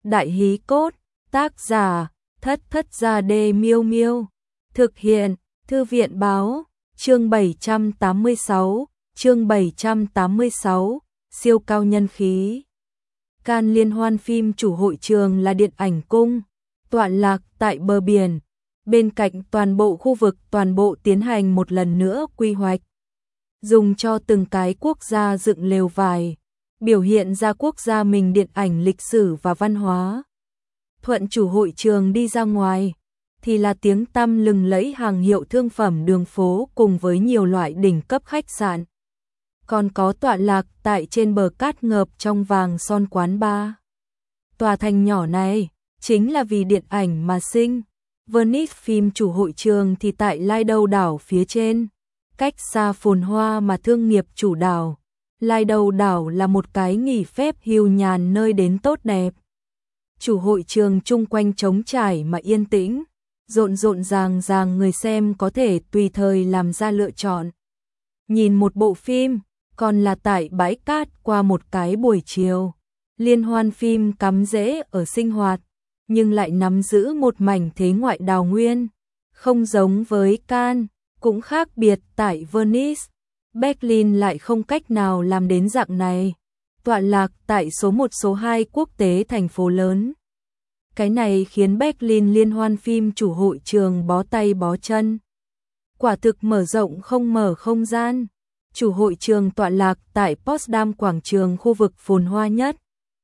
Đại hí cốt, tác giả, Thất Thất Gia Đê Miêu Miêu. Thực hiện, Thư viện báo, chương 786, siêu cao nhân khí. Cannes liên hoan phim chủ hội trường là điện ảnh cung, tọa lạc tại bờ biển, bên cạnh toàn bộ khu vực toàn bộ tiến hành một lần nữa quy hoạch. Dùng cho từng cái quốc gia dựng lều vải, biểu hiện ra quốc gia mình điện ảnh lịch sử và văn hóa. Thuận chủ hội trường đi ra ngoài, thì là tiếng tăm lừng lẫy hàng hiệu thương phẩm đường phố cùng với nhiều loại đỉnh cấp khách sạn. Còn có tọa lạc tại trên bờ cát ngợp trong vàng son quán bar. Tòa thành nhỏ này, chính là vì điện ảnh mà sinh. Venice phim chủ hội trường thì tại Lido đảo phía trên, cách xa phồn hoa mà thương nghiệp chủ đảo. Lido đảo là một cái nghỉ phép hưu nhàn nơi đến tốt đẹp. Chủ hội trường chung quanh trống trải mà yên tĩnh, rộn rộn ràng người xem có thể tùy thời làm ra lựa chọn. Nhìn một bộ phim, còn là tại bãi cát qua một cái buổi chiều. Liên hoan phim cắm rễ ở sinh hoạt, nhưng lại nắm giữ một mảnh thế ngoại đào nguyên. Không giống với Cannes, cũng khác biệt tại Venice, Berlin lại không cách nào làm đến dạng này. Tọa lạc tại số 1 số 2 quốc tế thành phố lớn. Cái này khiến Berlin liên hoan phim chủ hội trường bó tay bó chân. Quả thực mở rộng không mở không gian. Chủ hội trường tọa lạc tại Potsdam quảng trường khu vực phồn hoa nhất.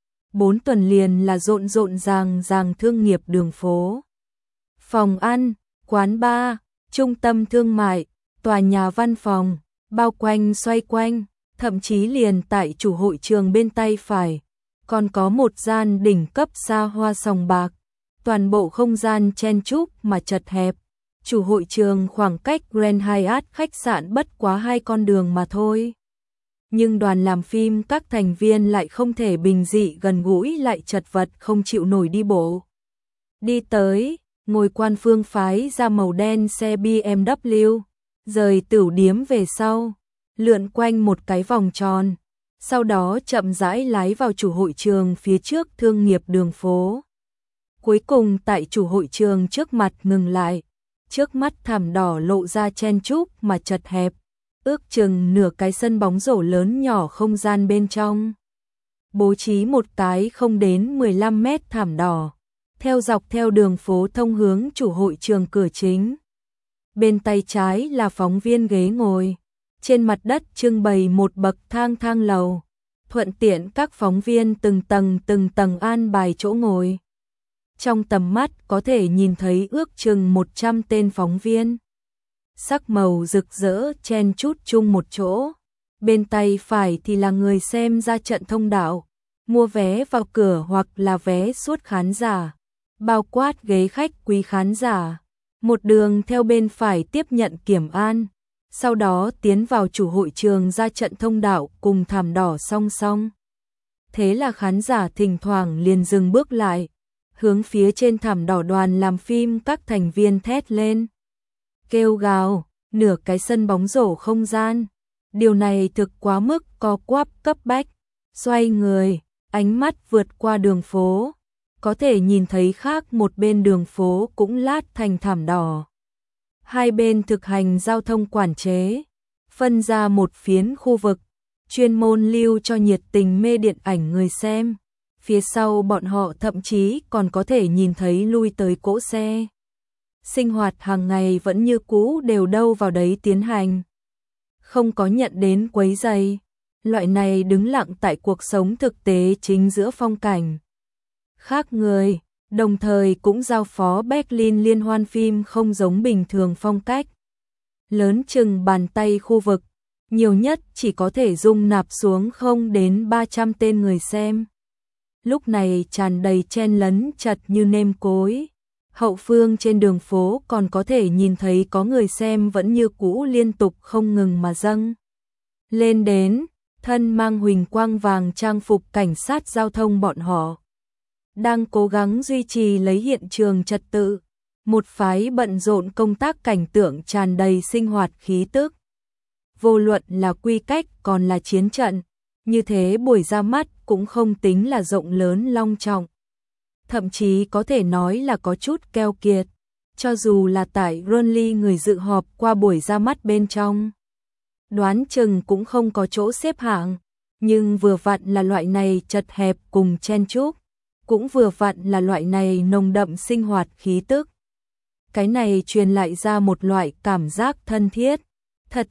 4 tuần liền là rộn ràng thương nghiệp đường phố. Phòng ăn, quán bar, trung tâm thương mại, tòa nhà văn phòng, bao quanh xoay quanh, thậm chí liền tại chủ hội trường bên tay phải, còn có một gian đỉnh cấp xa hoa sòng bạc. Toàn bộ không gian chen chúc mà chật hẹp. Chủ hội trường khoảng cách Grand Hyatt khách sạn bất quá 2 con đường mà thôi. Nhưng đoàn làm phim các thành viên lại không thể bình dị gần gũi lại chật vật không chịu nổi đi bộ. Đi tới, ngồi quan phương phái ra màu đen xe BMW, rời tửu điếm về sau, lượn quanh một cái vòng tròn, sau đó chậm rãi lái vào chủ hội trường phía trước thương nghiệp đường phố. Cuối cùng tại chủ hội trường trước mặt ngừng lại, trước mắt thảm đỏ lộ ra chen chúc mà chật hẹp, ước chừng nửa cái sân bóng rổ lớn nhỏ không gian bên trong. Bố trí một cái không đến 15 mét thảm đỏ, theo dọc theo đường phố thông hướng chủ hội trường cửa chính. Bên tay trái là phóng viên ghế ngồi, trên mặt đất trưng bày một bậc thang lầu, thuận tiện các phóng viên từng tầng an bài chỗ ngồi. Trong tầm mắt có thể nhìn thấy ước chừng 100 tên phóng viên. Sắc màu rực rỡ chen chúc chung một chỗ. Bên tay phải thì là người xem ra trận thông đạo, mua vé vào cửa hoặc là vé suốt khán giả, bao quát ghế khách quý khán giả. Một đường theo bên phải tiếp nhận kiểm an, sau đó tiến vào chủ hội trường ra trận thông đạo cùng thảm đỏ song song. Thế là khán giả thỉnh thoảng liền dừng bước lại, hướng phía trên thảm đỏ đoàn làm phim các thành viên thét lên, kêu gào, nửa cái sân bóng rổ không gian. Điều này thực quá mức co quắp cấp bách. Xoay người, ánh mắt vượt qua đường phố, có thể nhìn thấy khác một bên đường phố cũng lát thành thảm đỏ. Hai bên thực hành giao thông quản chế, phân ra một phiến khu vực, chuyên môn lưu cho nhiệt tình mê điện ảnh người xem. Phía sau bọn họ thậm chí còn có thể nhìn thấy lui tới cỗ xe. Sinh hoạt hàng ngày vẫn như cũ đều đâu vào đấy tiến hành. Không có nhận đến quấy rầy. Loại này đứng lặng tại cuộc sống thực tế chính giữa phong cảnh. Khác người, đồng thời cũng giao phó Berlin liên hoan phim không giống bình thường phong cách. Lớn chừng bàn tay khu vực, nhiều nhất chỉ có thể dung nạp xuống không đến 300 tên người xem. Lúc này tràn đầy chen lấn chật như nêm cối. Hậu phương trên đường phố còn có thể nhìn thấy có người xem vẫn như cũ liên tục không ngừng mà dâng lên đến, thân mang huỳnh quang vàng trang phục cảnh sát giao thông bọn họ. Đang cố gắng duy trì lấy hiện trường trật tự, một phái bận rộn công tác cảnh tượng tràn đầy sinh hoạt khí tức. Vô luận là quy cách còn là chiến trận, như thế buổi ra mắt cũng không tính là rộng lớn long trọng. thậm chí có thể nói là có chút keo kiệt. Cho dù là tại Burnley người dự họp qua buổi ra mắt bên trong, đoán chừng cũng không có chỗ xếp hạng, nhưng vừa vặn là loại này chật hẹp cùng chen chúc, cũng vừa vặn là loại này nồng đậm sinh hoạt khí tức. Cái này truyền lại ra một loại cảm giác thân thiết, thật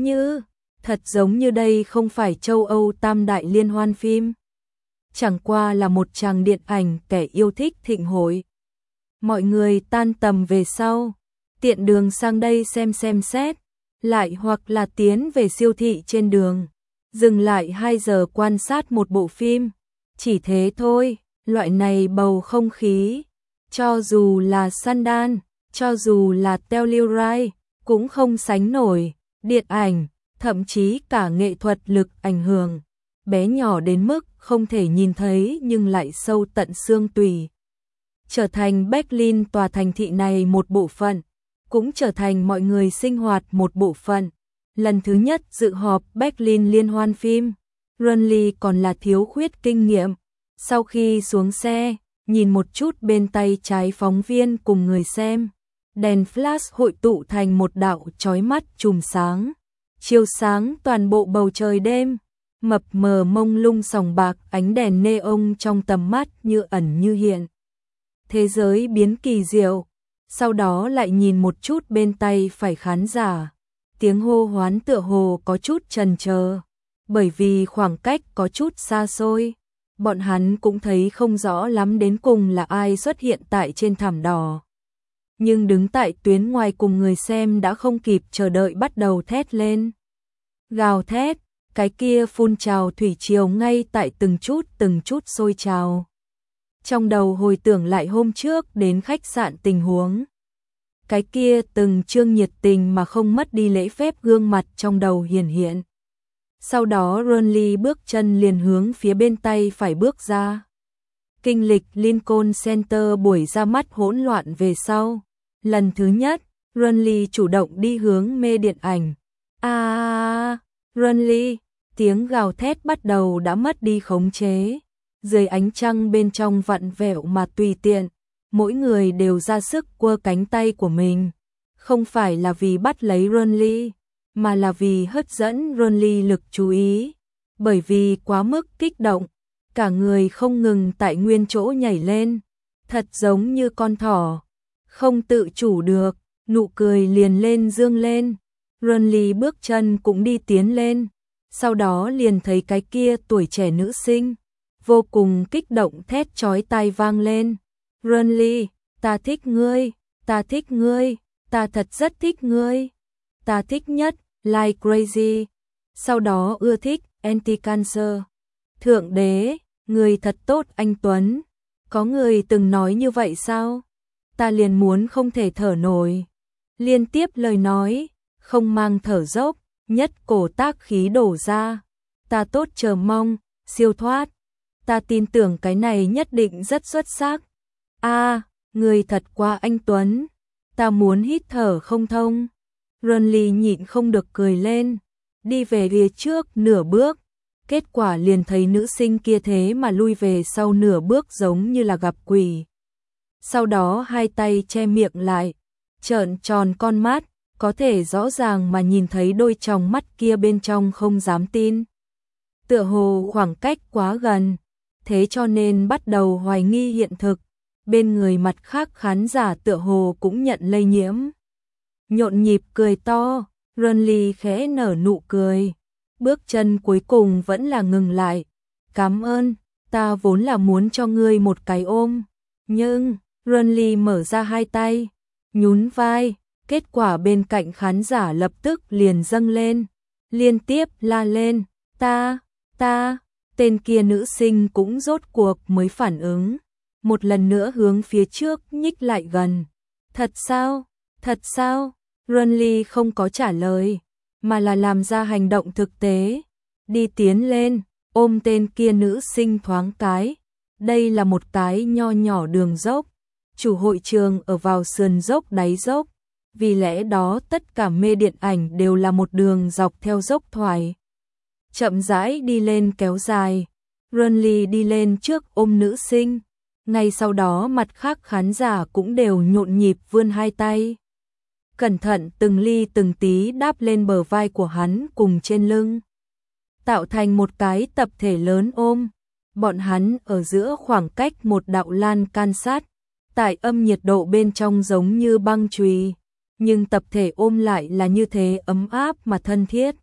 giống như đây không phải châu Âu tam đại liên hoan phim, chẳng qua là một tràng điện ảnh kẻ yêu thích thịnh hội. Mọi người tan tầm về sau, tiện đường sang đây xem xét, lại hoặc là tiến về siêu thị trên đường, dừng lại 2 giờ quan sát một bộ phim, chỉ thế thôi. Loại này bầu không khí, cho dù là Sundance, cho dù là Telluride, cũng không sánh nổi. Điện ảnh, thậm chí cả nghệ thuật lực ảnh hưởng, bé nhỏ đến mức không thể nhìn thấy nhưng lại sâu tận xương tủy. Trở thành Berlin tòa thành thị này một bộ phận, cũng trở thành mọi người sinh hoạt một bộ phận. Lần thứ nhất dự họp Berlin liên hoan phim, Burnley còn là thiếu khuyết kinh nghiệm. Sau khi xuống xe, nhìn một chút bên tay trái phóng viên cùng người xem, đèn flash hội tụ thành một đạo chói mắt chùm sáng, chiếu sáng toàn bộ bầu trời đêm, mập mờ mông lung sòng bạc, ánh đèn neon trong tầm mắt như ẩn như hiện. Thế giới biến kỳ diệu, sau đó lại nhìn một chút bên tay phải khán giả, tiếng hô hoán tựa hồ có chút chần chờ, bởi vì khoảng cách có chút xa xôi. Bọn hắn cũng thấy không rõ lắm đến cùng là ai xuất hiện tại trên thảm đỏ. Nhưng đứng tại tuyến ngoài cùng người xem đã không kịp chờ đợi bắt đầu thét lên. Gào thét, cái kia phun trào thủy triều ngay tại từng chút sôi trào. Trong đầu hồi tưởng lại hôm trước đến khách sạn tình huống. Cái kia từng trương nhiệt tình mà không mất đi lễ phép gương mặt trong đầu hiển hiện. Sau đó Burnley bước chân liền hướng phía bên tay phải bước ra. Kinh lịch Lincoln Center buổi ra mắt hỗn loạn về sau. Lần thứ nhất, Burnley chủ động đi hướng mê điện ảnh. Burnley, tiếng gào thét bắt đầu đã mất đi khống chế. Dưới ánh trăng bên trong vặn vẹo mà tùy tiện, mỗi người đều ra sức quơ cánh tay của mình. Không phải là vì bắt lấy Burnley, mà là vì hấp dẫn Burnley lực chú ý, bởi vì quá mức kích động, cả người không ngừng tại nguyên chỗ nhảy lên, thật giống như con thỏ, không tự chủ được, nụ cười liền lên dương lên. Burnley bước chân cũng đi tiến lên, sau đó liền thấy cái kia tuổi trẻ nữ sinh, vô cùng kích động thét chói tai vang lên. Burnley, ta thích ngươi, ta thích ngươi, ta thật rất thích ngươi. Ta thích nhất, like crazy. Sau đó ưa thích, anti-cancer. Thượng đế, người thật tốt anh Tuấn. Có người từng nói như vậy sao? Ta liền muốn không thể thở nổi. Liên tiếp lời nói, không mang thở dốc, nhất cổ tác khí đổ ra. Ta tốt chờ mong, siêu thoát. Ta tin tưởng cái này nhất định rất xuất sắc. Người thật quá anh Tuấn. Ta muốn hít thở không thông. Burnley nhịn không được cười lên, đi về phía trước nửa bước, kết quả liền thấy nữ sinh kia thế mà lui về sau nửa bước giống như là gặp quỷ. Sau đó hai tay che miệng lại, trợn tròn con mắt, có thể rõ ràng mà nhìn thấy đôi tròng mắt kia bên trong không dám tin. Tựa hồ khoảng cách quá gần, thế cho nên bắt đầu hoài nghi hiện thực, bên người mặt khác khán giả tựa hồ cũng nhận lây nhiễm. Nhộn nhịp cười to, Burnley khẽ nở nụ cười, bước chân cuối cùng vẫn là ngừng lại. Cảm ơn, ta vốn là muốn cho ngươi một cái ôm, nhưng Burnley mở ra hai tay, nhún vai, kết quả bên cạnh khán giả lập tức liền dâng lên, liên tiếp la lên, ta, tên kia nữ sinh cũng rốt cuộc mới phản ứng, một lần nữa hướng phía trước nhích lại gần. Thật sao? Burnley không có trả lời, mà là làm ra hành động thực tế, đi tiến lên, ôm tên kia nữ sinh thoáng cái. Đây là một cái nho nhỏ đường dốc, chủ hội trường ở vào sườn dốc đáy dốc, vì lẽ đó tất cả mê điện ảnh đều là một đường dọc theo dốc thoải. Chậm rãi đi lên kéo dài, Burnley đi lên trước ôm nữ sinh, Ngay sau đó mặt khác khán giả cũng đều nhộn nhịp vươn hai tay. Cẩn thận từng ly từng tí đáp lên bờ vai của hắn cùng trên lưng. Tạo thành một cái tập thể lớn ôm. Bọn hắn ở giữa khoảng cách một đạo lan can sát. Tại âm nhiệt độ bên trong giống như băng chùy. Nhưng tập thể ôm lại là như thế ấm áp mà thân thiết.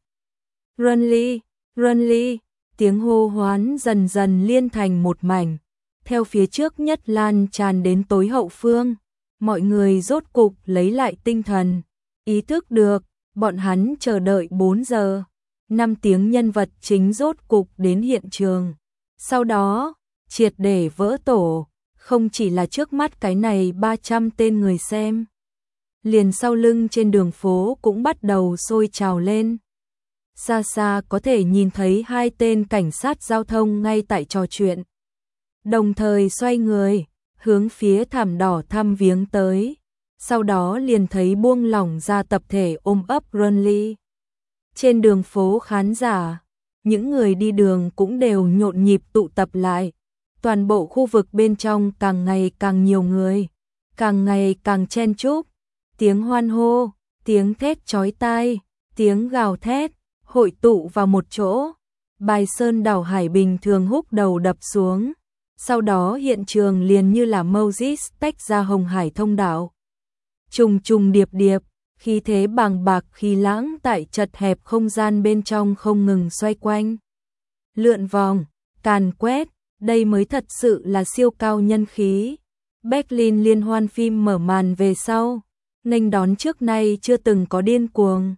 Run Lee, tiếng hô hoán dần dần liên thành một mảnh. Theo phía trước nhất lan tràn đến tối hậu phương. Mọi người rốt cục lấy lại tinh thần. Ý thức được, bọn hắn chờ đợi 4 giờ. 5 tiếng nhân vật chính rốt cục đến hiện trường. Sau đó, triệt để vỡ tổ. Không chỉ là trước mắt cái này 300 tên người xem. Liền sau lưng trên đường phố cũng bắt đầu sôi trào lên. Xa xa có thể nhìn thấy 2 tên cảnh sát giao thông ngay tại trò chuyện. Đồng thời xoay người, hướng phía thảm đỏ thăm viếng tới. Sau đó liền thấy buông lỏng ra tập thể ôm ấp Run Lee. Trên đường phố khán giả, những người đi đường cũng đều nhộn nhịp tụ tập lại. Toàn bộ khu vực bên trong càng ngày càng nhiều người, càng ngày càng chen chúc. Tiếng hoan hô, tiếng thét chói tai, tiếng gào thét, hội tụ vào một chỗ. Bài sơn đảo hải bình thường húc đầu đập xuống. Sau đó hiện trường liền như là Moses tách ra hồng hải thông đạo. Trùng trùng điệp điệp, khí thế bàng bạc khí lãng tại chật hẹp không gian bên trong không ngừng xoay quanh. Lượn vòng, càn quét, đây mới thật sự là siêu cao nhân khí. Berlin liên hoan phim mở màn về sau, nghênh đón trước nay chưa từng có điên cuồng.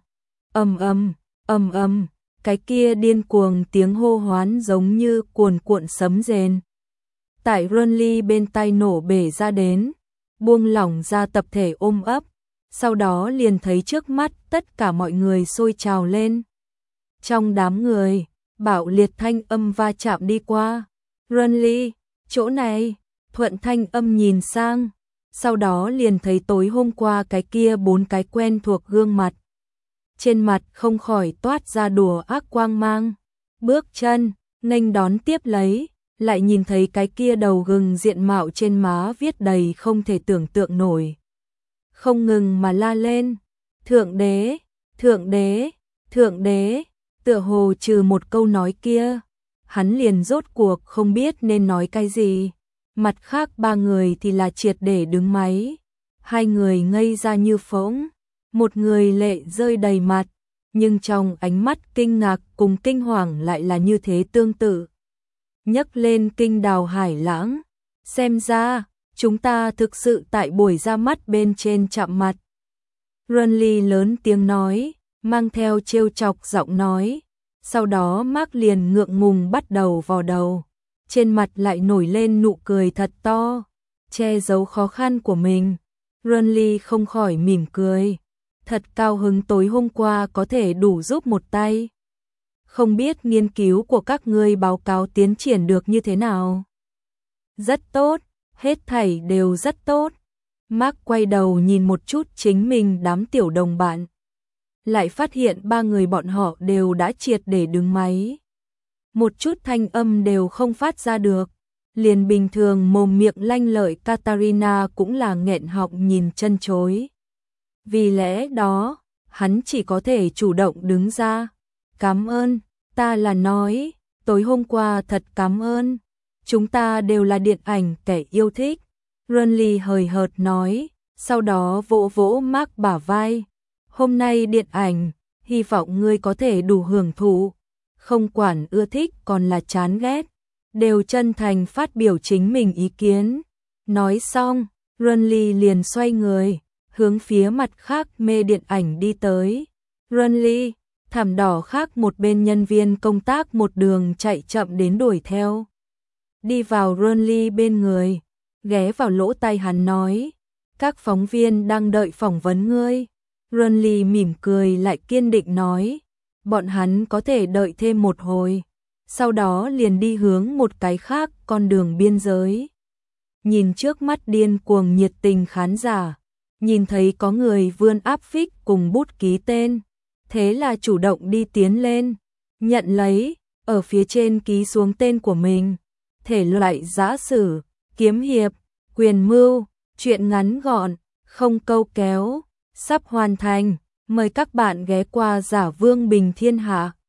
Ầm ầm, cái kia điên cuồng tiếng hô hoán giống như cuồn cuộn sấm rền. Tại Run Lee bên tai nổ bể ra đến, buông lỏng ra tập thể ôm ấp, sau đó liền thấy trước mắt tất cả mọi người sôi trào lên. Trong đám người, bạo liệt thanh âm va chạm đi qua. Run Lee, chỗ này, Thuận thanh âm nhìn sang, sau đó liền thấy tối hôm qua cái kia 4 cái quen thuộc gương mặt. Trên mặt không khỏi toát ra đùa ác quang mang. Bước chân, nghênh đón tiếp lấy, lại nhìn thấy cái kia đầu gừng diện mạo trên má viết đầy không thể tưởng tượng nổi. Không ngừng mà la lên, thượng đế, thượng đế, thượng đế, tựa hồ trừ một câu nói kia, hắn liền rốt cuộc không biết nên nói cái gì. Mặt khác 3 người thì là triệt để đứng máy, 2 người ngây ra như phỗng, một người lệ rơi đầy mặt, nhưng trong ánh mắt kinh ngạc cùng kinh hoàng lại là như thế tương tự. Nhấc lên kinh đào hải lãng, xem ra, chúng ta thực sự tại buổi ra mắt bên trên chạm mặt. Run Lee lớn tiếng nói, mang theo trêu chọc giọng nói, sau đó Mark liền ngượng ngùng bắt đầu vò đầu, trên mặt lại nổi lên nụ cười thật to, che giấu khó khăn của mình. Run Lee không khỏi mỉm cười, thật cao hứng tối hôm qua có thể đủ giúp một tay. Không biết nghiên cứu của các ngươi báo cáo tiến triển được như thế nào? Rất tốt, hết thảy đều rất tốt. Mark quay đầu nhìn một chút chính mình đám tiểu đồng bạn. Lại phát hiện 3 người bọn họ đều đã triệt để đứng máy. Một chút thanh âm đều không phát ra được. Liền bình thường mồm miệng lanh lợi Katarina cũng là nghẹn họng nhìn chân chối. Vì lẽ đó, hắn chỉ có thể chủ động đứng ra. Cảm ơn, ta là nói, tối hôm qua thật cảm ơn. Chúng ta đều là điện ảnh kẻ yêu thích. Run Lee hời hợt nói, sau đó vỗ vỗ Mark bả vai. Hôm nay điện ảnh, hy vọng ngươi có thể đủ hưởng thụ. Không quản ưa thích còn là chán ghét, đều chân thành phát biểu chính mình ý kiến. Nói xong, Run Lee liền xoay người, hướng phía mặt khác mê điện ảnh đi tới. Run Lee, thảm đỏ khác một bên nhân viên công tác một đường chạy chậm đến đuổi theo. Đi vào Run Lee bên người, ghé vào lỗ tai hắn nói, các phóng viên đang đợi phỏng vấn ngươi. Run Lee mỉm cười lại kiên định nói, bọn hắn có thể đợi thêm một hồi, sau đó liền đi hướng một cái khác con đường biên giới. Nhìn trước mắt điên cuồng nhiệt tình khán giả, nhìn thấy có người vươn áp phích cùng bút ký tên, thế là chủ động đi tiến lên, nhận lấy, ở phía trên ký xuống tên của mình, thể loại giả sử, kiếm hiệp, quyền mưu, truyện ngắn gọn, không câu kéo, sắp hoàn thành. Mời các bạn ghé qua Giả Vương Bình Thiên Hạ.